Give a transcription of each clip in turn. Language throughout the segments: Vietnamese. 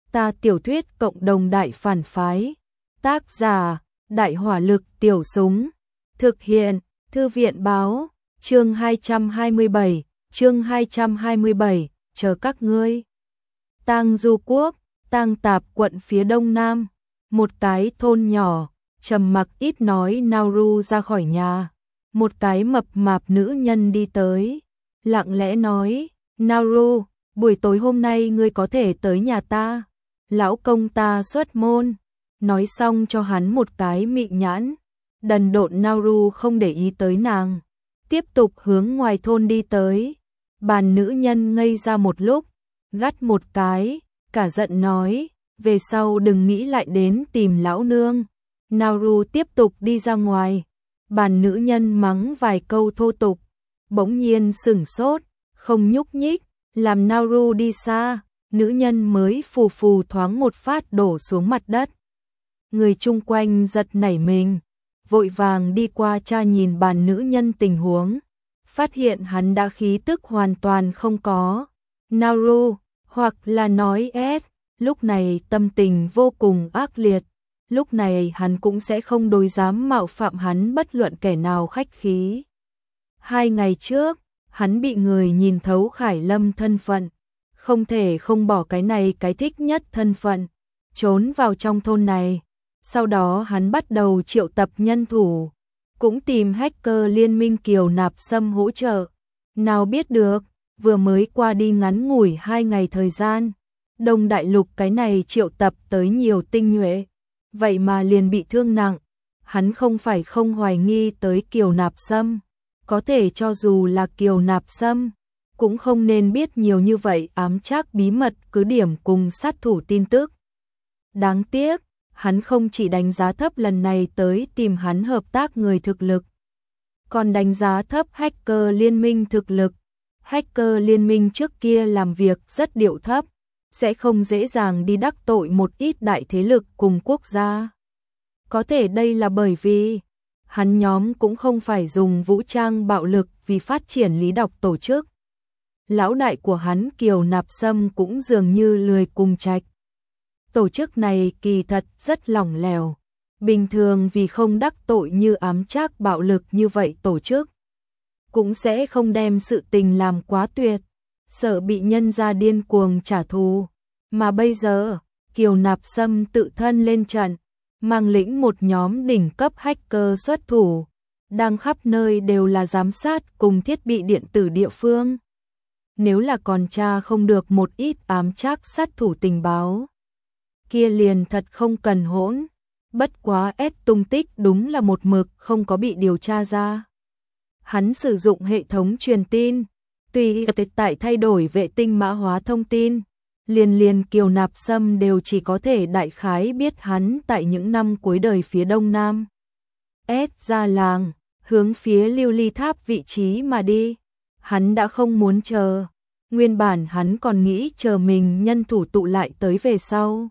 Ta tiểu thuyết cộng đồng đại phản phái. Tác giả: Đại hỏa lực tiểu súng. Thực hiện: Thư viện báo. Chương 227, chương 227, chờ các ngươi. Tang Du Quốc, Tang Tạp quận phía đông nam, một cái thôn nhỏ, trầm mặc ít nói Nauru ra khỏi nhà. Một cái mập mạp nữ nhân đi tới, lặng lẽ nói, Nauru, buổi tối hôm nay ngươi có thể tới nhà ta. Lão công ta xuất môn. Nói xong cho hắn một cái mị nhãn. Đần độn Nauru không để ý tới nàng, tiếp tục hướng ngoài thôn đi tới. Bàn nữ nhân ngây ra một lúc, gắt một cái, cả giận nói, về sau đừng nghĩ lại đến tìm lão nương. Nauru tiếp tục đi ra ngoài. Bàn nữ nhân mắng vài câu thô tục, bỗng nhiên sửng sốt, không nhúc nhích, làm Nauru đi xa. Nữ nhân mới phù phù thoáng một phát đổ xuống mặt đất. Người chung quanh giật nảy mình, vội vàng đi qua tra nhìn bàn nữ nhân tình huống, phát hiện hắn đã khí tức hoàn toàn không có. Nauru, hoặc là nói S, lúc này tâm tình vô cùng ác liệt, lúc này hắn cũng sẽ không đối dám mạo phạm hắn bất luận kẻ nào khách khí. 2 ngày trước, hắn bị người nhìn thấu Khải Lâm thân phận, không thể không bỏ cái này cái thích nhất thân phận, trốn vào trong thôn này. Sau đó hắn bắt đầu triệu tập nhân thủ, cũng tìm hacker liên minh Kiều Nạp Sâm hỗ trợ. Nào biết được, vừa mới qua đi ngắn ngủi 2 ngày thời gian, Đông Đại Lục cái này triệu tập tới nhiều tinh nhuệ, vậy mà liền bị thương nặng. Hắn không phải không hoài nghi tới Kiều Nạp Sâm, có thể cho dù là Kiều Nạp Sâm, cũng không nên biết nhiều như vậy ám trác bí mật cứ điểm cùng sát thủ tin tức. Đáng tiếc, hắn không chỉ đánh giá thấp lần này tới tìm hắn hợp tác người thực lực, còn đánh giá thấp hacker liên minh thực lực. Hacker liên minh trước kia làm việc rất điệu thấp, sẽ không dễ dàng đi đắc tội một ít đại thế lực cùng quốc gia. Có thể đây là bởi vì hắn nhóm cũng không phải dùng vũ trang bạo lực vì phát triển lý đọc tổ chức. Lão đại của hắn Kiều Nạp Sâm cũng dường như lười cùng trạch. Tổ chức này kỳ thật rất lỏng lẻo, bình thường vì không đắc tội như ám trác bạo lực như vậy tổ chức, cũng sẽ không đem sự tình làm quá tuyệt, sợ bị nhân ra điên cuồng trả thù. Mà bây giờ, Kiều Nạp Sâm tự thân lên trận, mang lĩnh một nhóm đỉnh cấp hacker xuất thủ, đang khắp nơi đều là giám sát cùng thiết bị điện tử địa phương. Nếu là còn tra không được một ít ám trác sát thủ tình báo, kia liền thật không cần hỗn. Bất quá S tung tích đúng là một mực không có bị điều tra ra. Hắn sử dụng hệ thống truyền tin, tùy tại thay đổi vệ tinh mã hóa thông tin, liền Kiều Nạp Sâm đều chỉ có thể đại khái biết hắn tại những năm cuối đời phía đông nam. S ra làng, hướng phía Lưu Ly Tháp vị trí mà đi. Hắn đã không muốn chờ, nguyên bản hắn còn nghĩ chờ mình nhân thủ tụ lại tới về sau.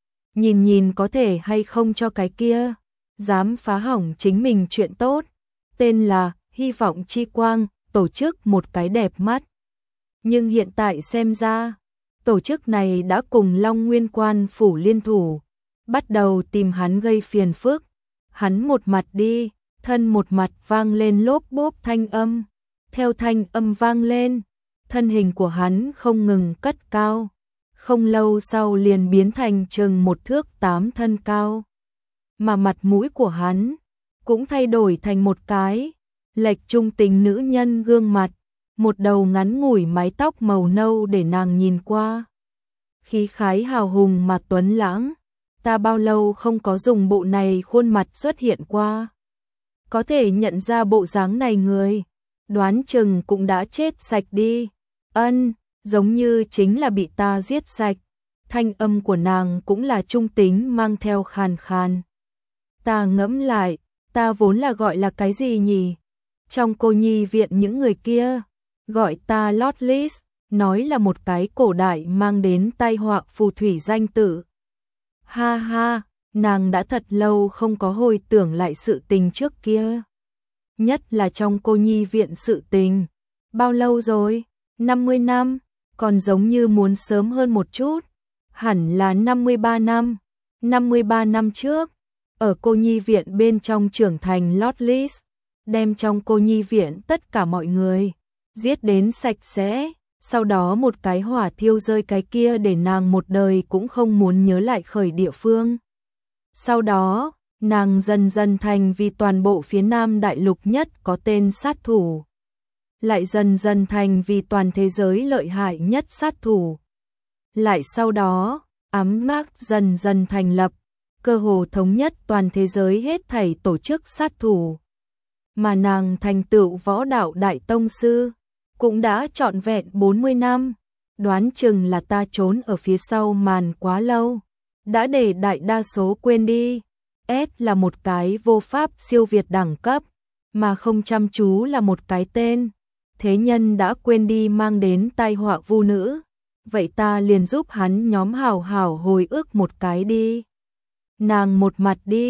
Nhìn có thể hay không cho cái kia dám phá hỏng chính mình chuyện tốt, tên là Hy vọng Chi Quang, tổ chức một cái đẹp mắt. Nhưng hiện tại xem ra, tổ chức này đã cùng Long Nguyên Quan phủ liên thủ, bắt đầu tìm hắn gây phiền phức. Hắn một mặt đi, thân một mặt vang lên lốp bốp thanh âm. Theo thanh âm vang lên, thân hình của hắn không ngừng cất cao, không lâu sau liền biến thành chừng 1 thước 8 thân cao. Mà mặt mũi của hắn cũng thay đổi thành một cái lệch trung tình nữ nhân gương mặt, một đầu ngắn ngủi mái tóc màu nâu để nàng nhìn qua. Khí khái hào hùng mà tuấn lãng, ta bao lâu không có dùng bộ này khuôn mặt xuất hiện qua. Có thể nhận ra bộ dáng này người, đoán chừng cũng đã chết sạch đi. Giống như chính là bị ta giết sạch. Thanh âm của nàng cũng là trung tính mang theo khàn khàn. Ta ngẫm lại, ta vốn là gọi là cái gì nhỉ? Trong cô nhi viện những người kia, gọi ta Lotlis, nói là một cái cổ đại mang đến tai họa phù thủy danh tử. Ha ha, nàng đã thật lâu không có hồi tưởng lại sự tình trước kia. Nhất là trong cô nhi viện sự tình. Bao lâu rồi? 50 năm, còn giống như muốn sớm hơn một chút. hẳn là 53 năm. 53 năm trước, ở cô nhi viện bên trong trưởng thành Lotlis, đem trong cô nhi viện tất cả mọi người giết đến sạch sẽ, sau đó một cái hỏa thiêu rơi cái kia để nàng một đời cũng không muốn nhớ lại khởi địa phương. Sau đó, nàng dần dần thành vì toàn bộ phía Nam đại lục nhất có tên sát thủ, lại dần dần thành vì toàn thế giới lợi hại nhất sát thủ. Lại sau đó, ám mác dần dần thành lập, cơ hồ thống nhất toàn thế giới hết thảy tổ chức sát thủ. Mà nàng thành tựu võ đạo đại tông sư, cũng đã trọn vẹn 40 năm, đoán chừng là ta trốn ở phía sau màn quá lâu, đã để đại đa số quên đi. S là một cái vô pháp siêu việt đẳng cấp, mà không chăm chú là một cái tên. Thế nhân đã quên đi mang đến tai họa vu nữ, vậy ta liền giúp hắn nhóm hảo hảo hồi ức một cái đi. Nàng một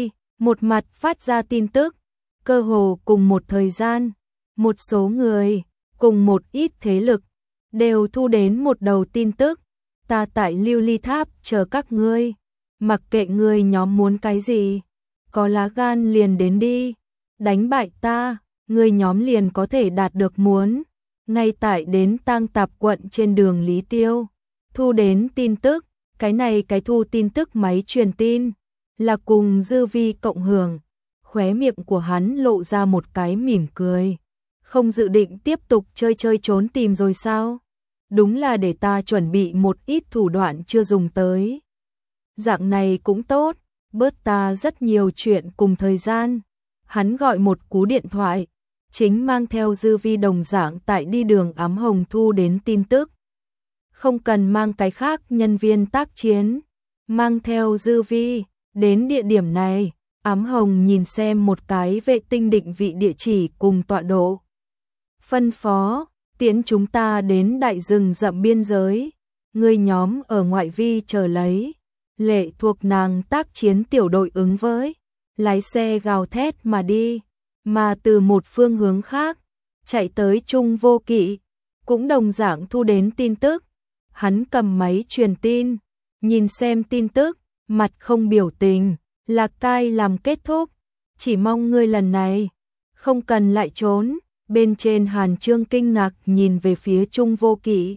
mặt phát ra tin tức, cơ hồ cùng một thời gian, một số người, cùng một ít thế lực, đều thu đến một đầu tin tức. Ta tại Lưu Ly Tháp chờ các ngươi, mặc kệ ngươi nhóm muốn cái gì, có lá gan liền đến đi, đánh bại ta, ngươi nhóm liền có thể đạt được muốn. Ngay tại đến Tang Tạp quận trên đường Lý Tiêu, thu đến tin tức, cái thu tin tức máy truyền tin, là cùng Dư Vi cộng hưởng. Khóe miệng của hắn lộ ra một cái mỉm cười. Không dự định tiếp tục chơi trốn tìm rồi sao? Đúng là để ta chuẩn bị một ít thủ đoạn chưa dùng tới. Dạng này cũng tốt, bớt ta rất nhiều chuyện cùng thời gian. Hắn gọi một cú điện thoại, chính mang theo Dư Vi đồng dạng tại đi đường ám hồng thu đến tin tức. Không cần mang cái khác nhân viên tác chiến, mang theo Dư Vi, đến địa điểm này, ám hồng nhìn xem một cái vệ tinh định vị địa chỉ cùng tọa độ. Phân phó, tiễn chúng ta đến đại rừng rậm biên giới, người nhóm ở ngoại vi chờ lấy. Lệ thuộc nàng tác chiến tiểu đội ứng với, lái xe gào thét mà đi, mà từ một phương hướng khác, chạy tới Trung Vô Kỵ, cũng đồng dạng thu đến tin tức. Hắn cầm máy truyền tin, nhìn xem tin tức, mặt không biểu tình, Lạc Cai làm kết thúc, chỉ mong ngươi lần này không cần lại trốn. Bên trên Hàn Trương kinh ngạc nhìn về phía Trung Vô Kỵ.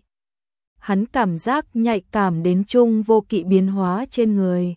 Hắn cảm giác nhạy cảm đến Trung Vô Kỵ biến hóa trên người.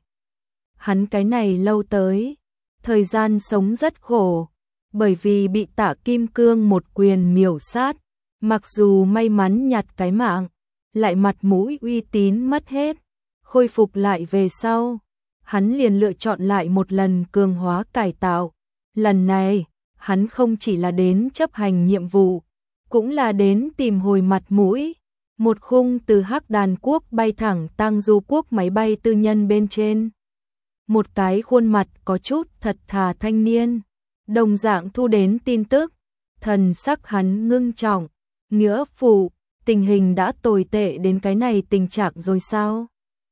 Hắn cái này lâu tới, thời gian sống rất khổ, bởi vì bị Tạ Kim Cương một quyền miểu sát, mặc dù may mắn nhặt cái mạng, lại mặt mũi uy tín mất hết, khôi phục lại về sau, hắn liền lựa chọn lại một lần cường hóa cải tạo. Lần này, hắn không chỉ là đến chấp hành nhiệm vụ, cũng là đến tìm hồi mặt mũi. Một khung từ Hắc Đàn Quốc bay thẳng Tang Du Quốc máy bay tư nhân bên trên. Một cái khuôn mặt có chút thật thà thanh niên, đồng dạng thu đến tin tức, thần sắc hắn ngưng trọng, nghĩa phụ, tình hình đã tồi tệ đến cái này tình trạng rồi sao?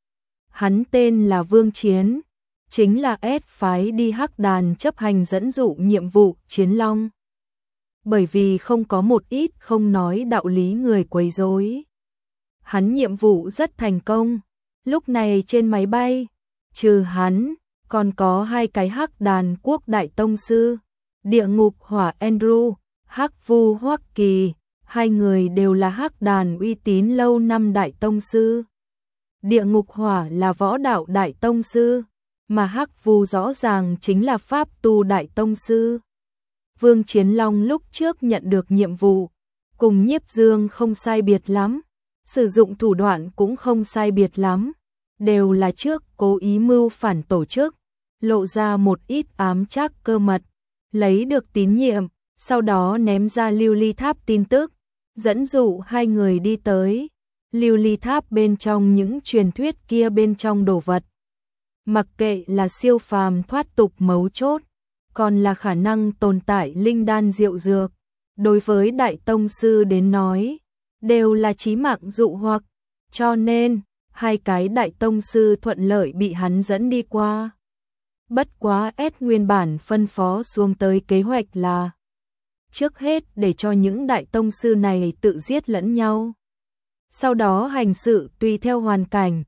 Hắn tên là Vương Chiến, chính là S phái đi Hắc Đàn chấp hành dẫn dụ nhiệm vụ Chiến Long. Bởi vì không có một ít không nói đạo lý người quấy rối, hắn nhiệm vụ rất thành công. Lúc này trên máy bay, trừ hắn, còn có hai cái Hắc Đàn Quốc đại tông sư, Địa Ngục Hỏa Andrew, Hắc Vu Hoắc Kỳ, hai người đều là Hắc Đàn uy tín lâu năm đại tông sư. Địa Ngục Hỏa là võ đạo đại tông sư, mà Hắc Vu rõ ràng chính là pháp tu đại tông sư. Vương Chiến Long lúc trước nhận được nhiệm vụ, cùng Nhiếp Dương không sai biệt lắm, sử dụng thủ đoạn cũng không sai biệt lắm, đều là trước cố ý mưu phản tổ chức, lộ ra một ít ám trác cơ mật, lấy được tín nhiệm, sau đó ném ra Lưu Ly Tháp tin tức, dẫn dụ hai người đi tới Lưu Ly Tháp bên trong những truyền thuyết kia bên trong đồ vật. Mặc kệ là siêu phàm thoát tục mấu chốt, còn là khả năng tồn tại linh đan diệu dược, đối với đại tông sư đến nói, đều là chí mạng dụ hoặc, cho nên hai cái đại tông sư thuận lợi bị hắn dẫn đi qua. Bất quá S nguyên bản phân phó xuống tới kế hoạch là trước hết để cho những đại tông sư này tự giết lẫn nhau, sau đó hành sự tùy theo hoàn cảnh,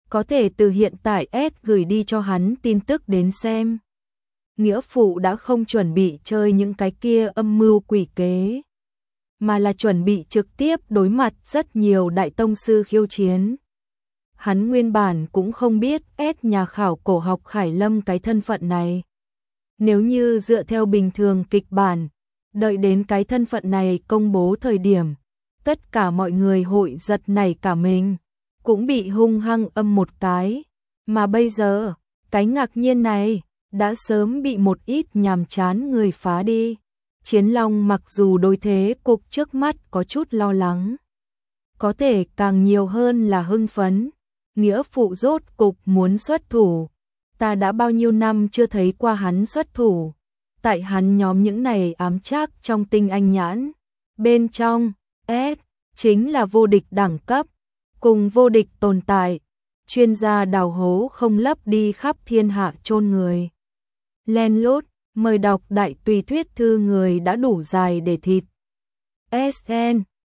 có thể từ hiện tại S gửi đi cho hắn tin tức đến xem. Nghĩa phụ đã không chuẩn bị chơi những cái kia âm mưu quỷ kế, mà là chuẩn bị trực tiếp đối mặt rất nhiều đại tông sư khiêu chiến. Hắn nguyên bản cũng không biết S nhà khảo cổ học Khải Lâm cái thân phận này. Nếu như dựa theo bình thường kịch bản, đợi đến cái thân phận này công bố thời điểm, tất cả mọi người hội giật nảy cả mình, cũng bị hung hăng âm một cái. Mà bây giờ, cái ngạc nhiên này đã sớm bị một ít nhàm chán người phá đi. Chiến Long mặc dù đối thế cục trước mắt có chút lo lắng, có thể càng nhiều hơn là hưng phấn. Nghĩa phụ rốt cục muốn xuất thủ. Ta đã bao nhiêu năm chưa thấy qua hắn xuất thủ. Tại hắn nhóm những này ám trác trong tinh anh nhãn. Bên trong, S chính là vô địch đẳng cấp, cùng vô địch tồn tại. Chuyên gia đào hố không lấp đi khắp thiên hạ chôn người. Len lút, mời đọc đại tùy thuyết thư người đã đủ dài để thịt. SN